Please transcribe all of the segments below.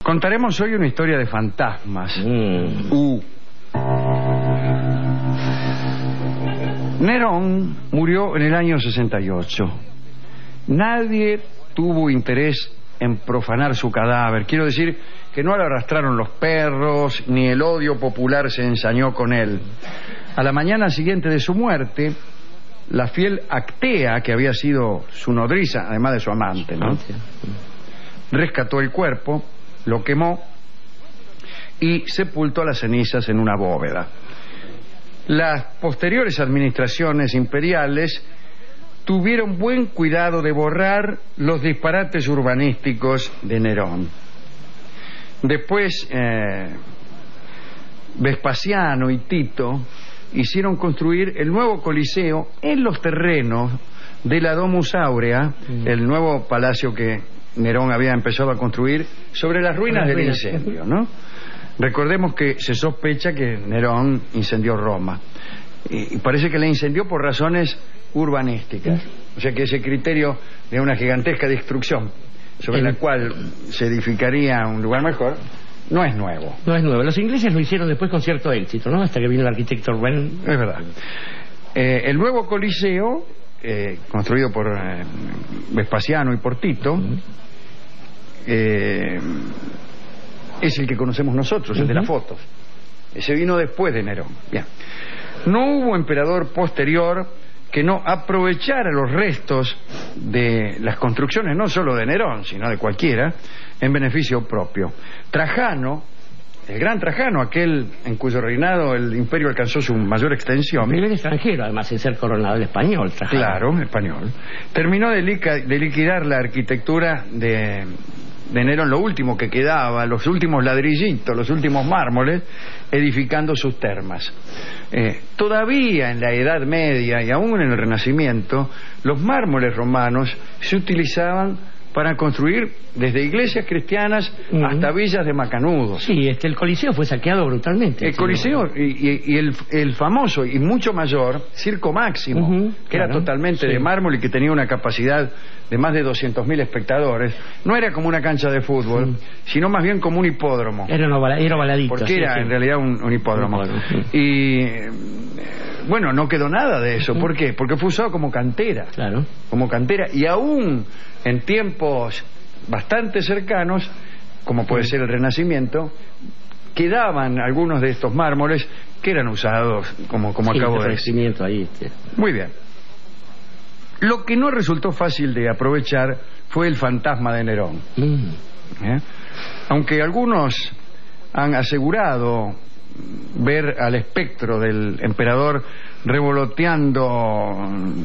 Contaremos hoy una historia de fantasmas. Nerón murió en el año 68. Nadie tuvo interés en profanar su cadáver. Quiero decir que no lo arrastraron los perros, ni el odio popular se ensañó con él. A la mañana siguiente de su muerte, la fiel Actea, que había sido su nodriza, además de su amante, ¿no?, rescató el cuerpo, lo quemó y sepultó las cenizas en una bóveda. Las posteriores administraciones imperiales tuvieron buen cuidado de borrar los disparates urbanísticos de Nerón. Después, Vespasiano y Tito hicieron construir el nuevo Coliseo en los terrenos de la Domus Aurea, el nuevo palacio que Nerón había empezado a construir sobre las ruinas del incendio, ¿no? Recordemos que se sospecha que Nerón incendió Roma y parece que la incendió por razones urbanísticas, o sea que ese criterio de una gigantesca destrucción sobre la cual se edificaría un lugar mejor no es nuevo. No es nuevo. Los ingleses lo hicieron después con cierto éxito, ¿no? Hasta que vino el arquitecto Wren. Es verdad. El nuevo Coliseo, construido por Vespasiano y por Tito, es el que conocemos nosotros, el de las fotos. Ese vino después de Nerón. Bien. No hubo emperador posterior que no aprovechara los restos de las construcciones, no solo de Nerón, sino de cualquiera, en beneficio propio. Trajano, el gran Trajano, aquel en cuyo reinado el imperio alcanzó su mayor extensión. Él es extranjero, además de ser coronado, el español, Trajano. Claro, español. Terminó de liquidar la arquitectura de Nerón, lo último que quedaba, los últimos ladrillitos, los últimos mármoles, edificando sus termas. Todavía en la Edad Media y aún en el Renacimiento, los mármoles romanos se utilizaban para construir desde iglesias cristianas hasta villas de macanudos. Sí, el Coliseo fue saqueado brutalmente. El Coliseo y el famoso y mucho mayor Circo Máximo, que era totalmente de mármol y que tenía una capacidad de más de 200.000 espectadores, no era como una cancha de fútbol, sino más bien como un hipódromo. Era ovaladito. Porque era en realidad un hipódromo. Y bueno, no quedó nada de eso. ¿Por qué? Porque fue usado como cantera. Claro. Como cantera. Y aún en tiempos bastante cercanos, como puede ser el Renacimiento, quedaban algunos de estos mármoles que eran usados como acabo de decir. Ahí. Muy bien. Lo que no resultó fácil de aprovechar fue el fantasma de Nerón. Aunque algunos han asegurado ver al espectro del emperador revoloteando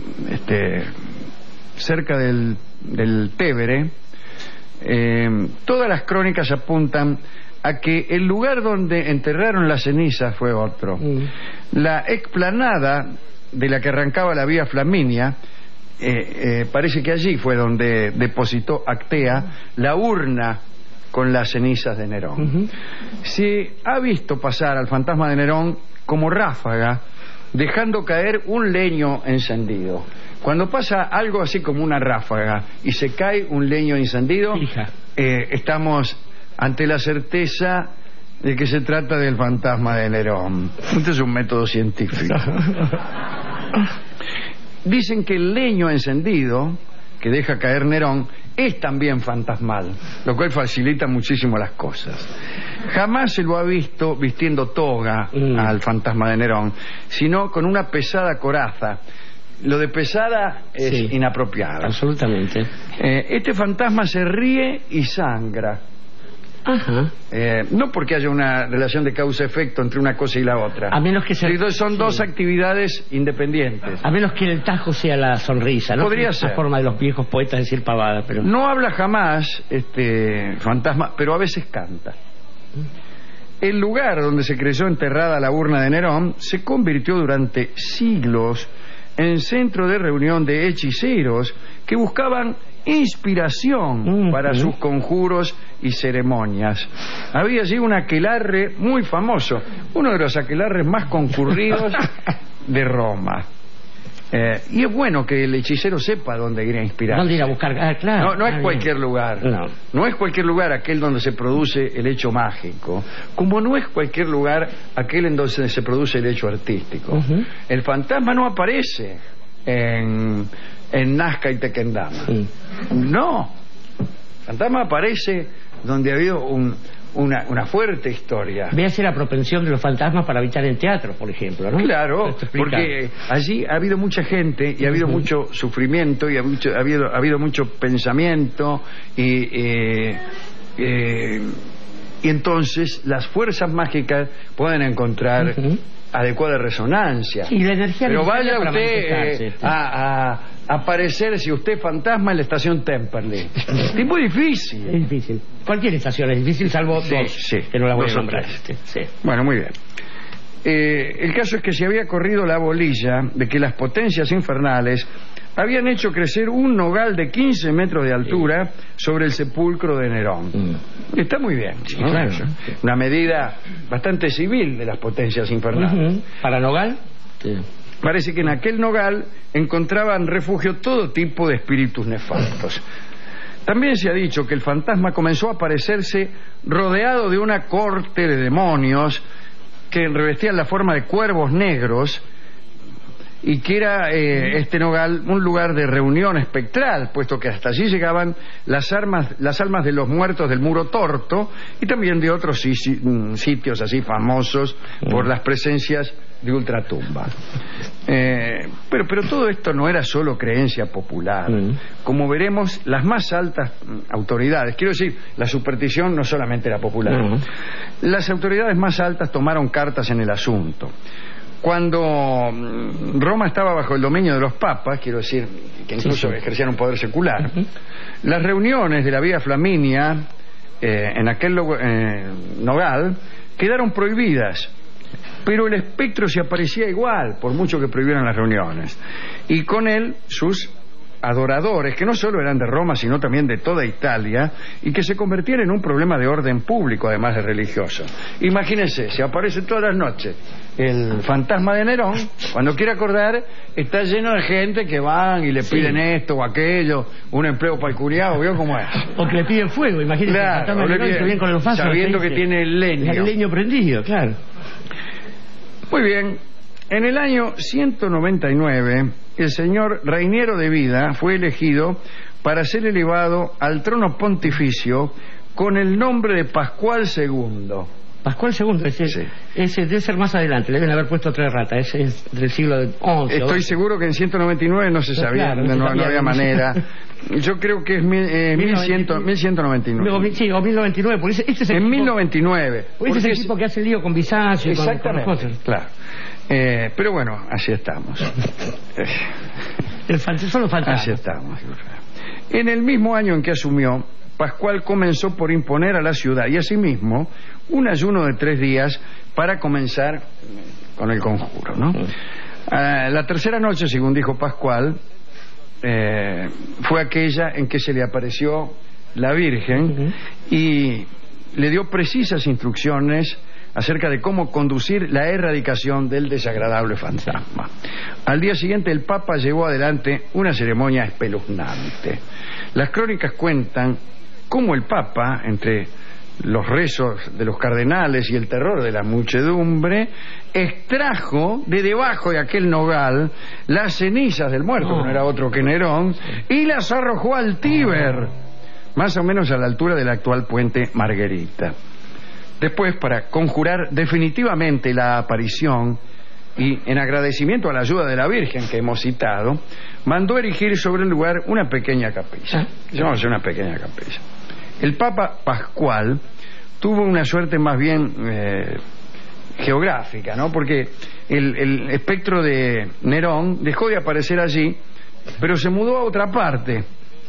cerca del Tévere, todas las crónicas apuntan a que el lugar donde enterraron las cenizas fue otro. La explanada de la que arrancaba la vía Flaminia, parece que allí fue donde depositó Actea la urna con las cenizas de Nerón. Se ha visto pasar al fantasma de Nerón como ráfaga, dejando caer un leño encendido. Cuando pasa algo así como una ráfaga y se cae un leño encendido, estamos ante la certeza de que se trata del fantasma de Nerón. Este es un método científico. Dicen que el leño encendido que deja caer Nerón es también fantasmal, lo cual facilita muchísimo las cosas. Jamás se lo ha visto vistiendo toga al fantasma de Nerón, sino con una pesada coraza. Lo de pesada es inapropiado. Absolutamente. Este fantasma se ríe y sangra. No porque haya una relación de causa-efecto entre una cosa y la otra. A menos que son dos actividades independientes. A menos que el tajo sea la sonrisa, ¿no? Podría ser. La forma de los viejos poetas de decir pavada, pero no habla jamás este fantasma, pero a veces canta. El lugar donde se creyó enterrada la urna de Nerón se convirtió durante siglos en centro de reunión de hechiceros que buscaban inspiración para sus conjuros y ceremonias. Había allí un aquelarre muy famoso, uno de los aquelarres más concurridos de Roma. Y es bueno que el hechicero sepa dónde ir a inspirar. ¿Dónde ir a buscar? Claro. No es cualquier lugar. No es cualquier lugar aquel donde se produce el hecho mágico, como no es cualquier lugar aquel en donde se produce el hecho artístico. El fantasma no aparece en Nazca y Tequendama. No. El fantasma aparece donde ha habido una fuerte historia. Véase la propensión de los fantasmas para habitar en teatro, por ejemplo, ¿no? Claro, porque allí ha habido mucha gente y ha habido mucho sufrimiento y ha habido mucho pensamiento y entonces las fuerzas mágicas pueden encontrar adecuada resonancia. Y la energía. Pero vaya usted a aparecer, si usted es fantasma, en la estación Temperley. Es muy difícil. Es difícil. Cualquier estación es difícil, salvo dos, que no la voy a nombrar. Bueno, muy bien. El caso es que se había corrido la bolilla de que las potencias infernales habían hecho crecer un nogal de 15 metros de altura sobre el sepulcro de Nerón. Está muy bien, ¿no? Claro. Una medida bastante civil de las potencias infernales. ¿Para nogal? Sí. Parece que en aquel nogal encontraban refugio todo tipo de espíritus nefastos. También se ha dicho que el fantasma comenzó a aparecerse rodeado de una corte de demonios que revestían la forma de cuervos negros, y que era este nogal un lugar de reunión espectral, puesto que hasta allí llegaban las almas de los muertos del Muro Torto y también de otros sitios así famosos por las presencias de ultratumba. Pero todo esto no era solo creencia popular. Como veremos, las más altas autoridades, quiero decir, la superstición no solamente era popular, las autoridades más altas tomaron cartas en el asunto. Cuando Roma estaba bajo el dominio de los papas, quiero decir, que incluso ejercían un poder secular, las reuniones de la Vía Flaminia en aquel nogal quedaron prohibidas, pero el espectro se aparecía igual, por mucho que prohibieran las reuniones, y con él sus adoradores, que no solo eran de Roma, sino también de toda Italia, y que se convertían en un problema de orden público, además de religioso. Imagínense, se aparece todas las noches el fantasma de Nerón, cuando quiere acordar, está lleno de gente que van y le piden esto o aquello, un empleo para el curiado, ¿vio cómo es? O que le piden fuego, imagínense. Claro, sabiendo que tiene el leño. El leño prendido, claro. Muy bien. En el año 199, el señor Reiniero de Vida fue elegido para ser elevado al trono pontificio con el nombre de Pascual II. Pascual II, ese debe ser más adelante, le deben haber puesto tres ratas, ese es del siglo XI. Estoy seguro que en 199 no se sabía, claro, no había manera. Yo creo que es 1199. Sí, o 1099, porque este es el en 1099. Este es el tipo que hace lío con Bizancio. Exactamente, con cosas. Claro. Pero bueno, así estamos. Solo falta. Así estamos. En el mismo año en que asumió, Pascual comenzó por imponer a la ciudad y asimismo un ayuno de 3 días para comenzar con el conjuro, ¿no? La tercera noche, según dijo Pascual, fue aquella en que se le apareció la Virgen y le dio precisas instrucciones acerca de cómo conducir la erradicación del desagradable fantasma. Al día siguiente el Papa llevó adelante una ceremonia espeluznante. Las crónicas cuentan cómo el Papa, entre los rezos de los cardenales y el terror de la muchedumbre, extrajo de debajo de aquel nogal las cenizas del muerto, que no era otro que Nerón, y las arrojó al Tíber, más o menos a la altura del actual puente Margherita. Después, para conjurar definitivamente la aparición y en agradecimiento a la ayuda de la Virgen que hemos citado, mandó erigir sobre el lugar una pequeña capilla. Llamamos una pequeña capilla. El Papa Pascual tuvo una suerte más bien geográfica, ¿no? Porque el espectro de Nerón dejó de aparecer allí, pero se mudó a otra parte.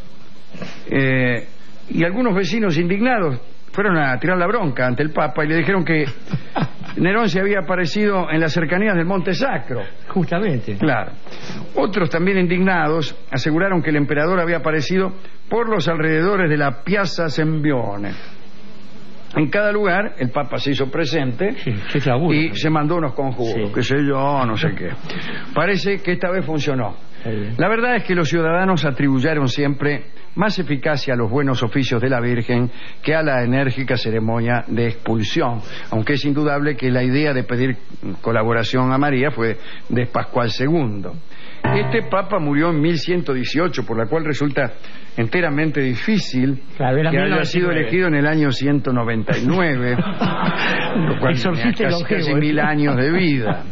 Y algunos vecinos indignados fueron a tirar la bronca ante el Papa y le dijeron que Nerón se había aparecido en las cercanías del Monte Sacro. Justamente. Claro. Otros también indignados aseguraron que el emperador había aparecido por los alrededores de la Piazza Sembione. En cada lugar el Papa se hizo presente y se mandó unos conjuros, qué sé yo, no sé qué. Parece que esta vez funcionó. La verdad es que los ciudadanos atribuyeron siempre más eficacia a los buenos oficios de la Virgen que a la enérgica ceremonia de expulsión, aunque es indudable que la idea de pedir colaboración a María fue de Pascual II. Este Papa murió en 1118, por la cual resulta enteramente difícil que haya sido elegido en el año 199, lo cual tenía casi 1000 años de vida.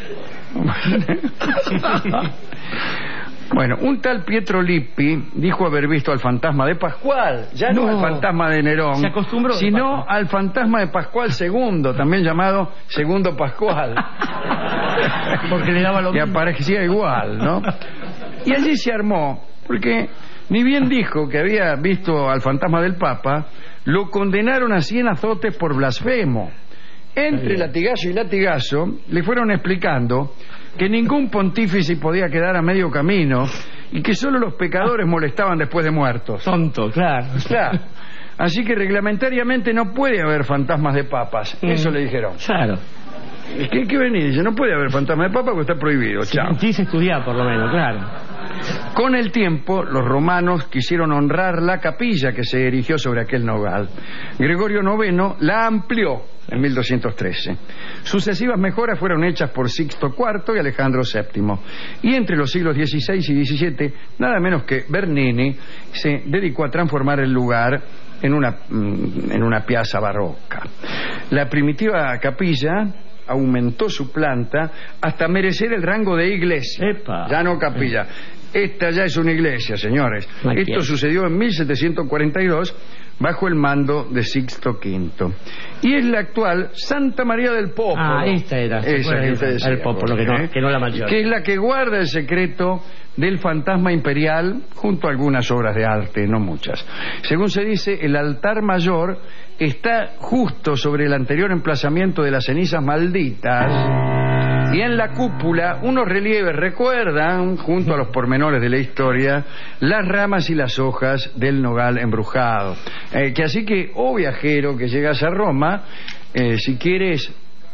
Bueno, un tal Pietro Lippi dijo haber visto al fantasma de Pascual, ya no al fantasma de Nerón, sino al fantasma de Pascual II, también llamado Segundo Pascual, porque le daba lo mismo. Y aparecía igual, ¿no? Y allí se armó, porque ni bien dijo que había visto al fantasma del Papa, lo condenaron a 100 azotes por blasfemo. Entre latigazo y latigazo le fueron explicando que ningún pontífice podía quedar a medio camino y que solo los pecadores molestaban después de muertos. Tonto, claro. Así que reglamentariamente no puede haber fantasmas de papas. Eso le dijeron. Claro. ¿Qué venir? Dice, no puede haber fantasmas de papas porque está prohibido. Chao. Quise estudiar por lo menos, claro. Con el tiempo, los romanos quisieron honrar la capilla que se erigió sobre aquel nogal. Gregorio IX la amplió en 1213. Sucesivas mejoras fueron hechas por Sixto IV y Alejandro VII. Y entre los siglos XVI y XVII, nada menos que Bernini se dedicó a transformar el lugar en una piazza barroca. La primitiva capilla aumentó su planta hasta merecer el rango de iglesia. Ya no capilla. Esta ya es una iglesia, señores. Esto sucedió en 1742 bajo el mando de Sixto V. Y es la actual Santa María del Popolo. Esta era. Esa que usted decía, el Popolo, que no la mayor. Que es la que guarda el secreto del fantasma imperial junto a algunas obras de arte, no muchas. Según se dice, el altar mayor está justo sobre el anterior emplazamiento de las cenizas malditas. Y en la cúpula unos relieves recuerdan, junto a los pormenores de la historia, las ramas y las hojas del nogal embrujado. Que así que, viajero que llegas a Roma, si quieres,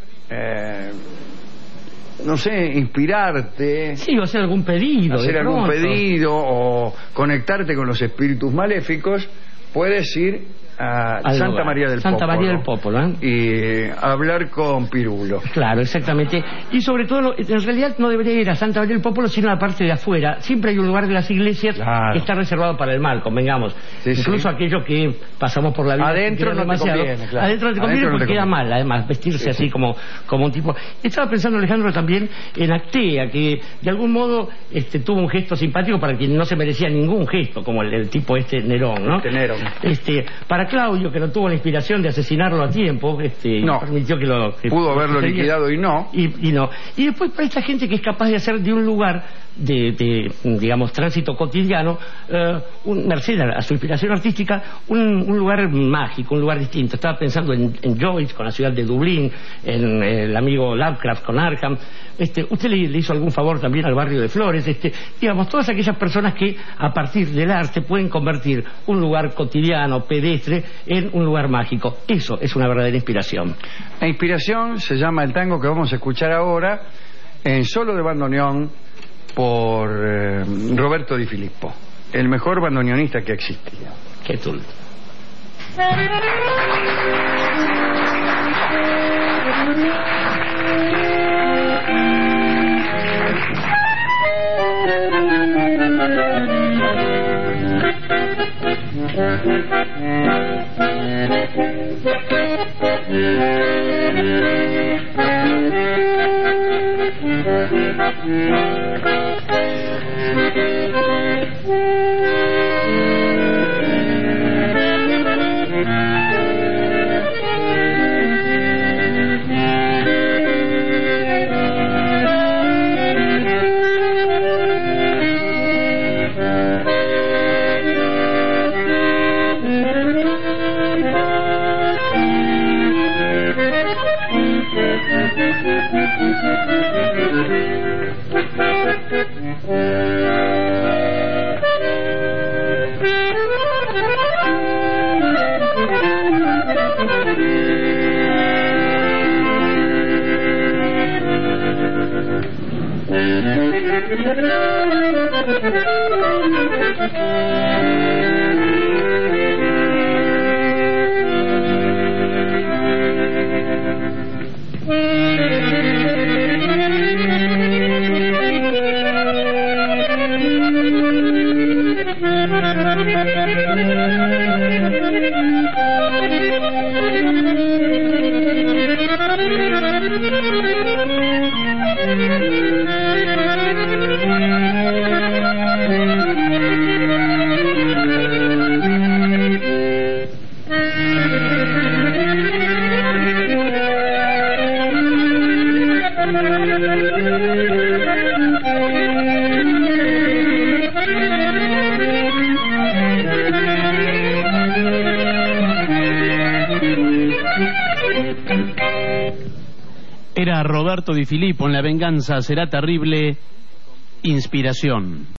no sé, inspirarte... Sí, o hacer algún pedido. Hacer algún pedido o conectarte con los espíritus maléficos, puedes ir a Santa María del Popolo. Santa María del Popolo, y hablar con Pirulo. Claro, exactamente. Y sobre todo, en realidad no debería ir a Santa María del Popolo, sino a la parte de afuera. Siempre hay un lugar de las iglesias que está reservado para el mal, convengamos. Incluso aquello que pasamos por la vida. Adentro no te conviene, claro. Adentro no te conviene porque queda mal, además, vestirse así como un tipo. Estaba pensando, Alejandro, también en Actea, que de algún modo tuvo un gesto simpático para quien no se merecía ningún gesto, como el tipo Nerón, ¿no? Nerón. Para Claudio, que no tuvo la inspiración de asesinarlo a tiempo, no, permitió que pudo haberlo liquidado y no. Y no. Y después para esta gente que es capaz de hacer de un lugar de digamos, tránsito cotidiano, merced a su inspiración artística, un lugar mágico, un lugar distinto. Estaba pensando en Joyce con la ciudad de Dublín, en el amigo Lovecraft con Arkham. Usted le hizo algún favor también al barrio de Flores, digamos, todas aquellas personas que a partir del arte pueden convertir un lugar cotidiano, pedestre, en un lugar mágico. Eso es una verdadera inspiración. La inspiración se llama el tango que vamos a escuchar ahora, en solo de bandoneón, por Roberto Di Filippo, el mejor bandoneonista que existía. Qué tul. Era Roberto Di Filippo en La venganza será terrible, Inspiración.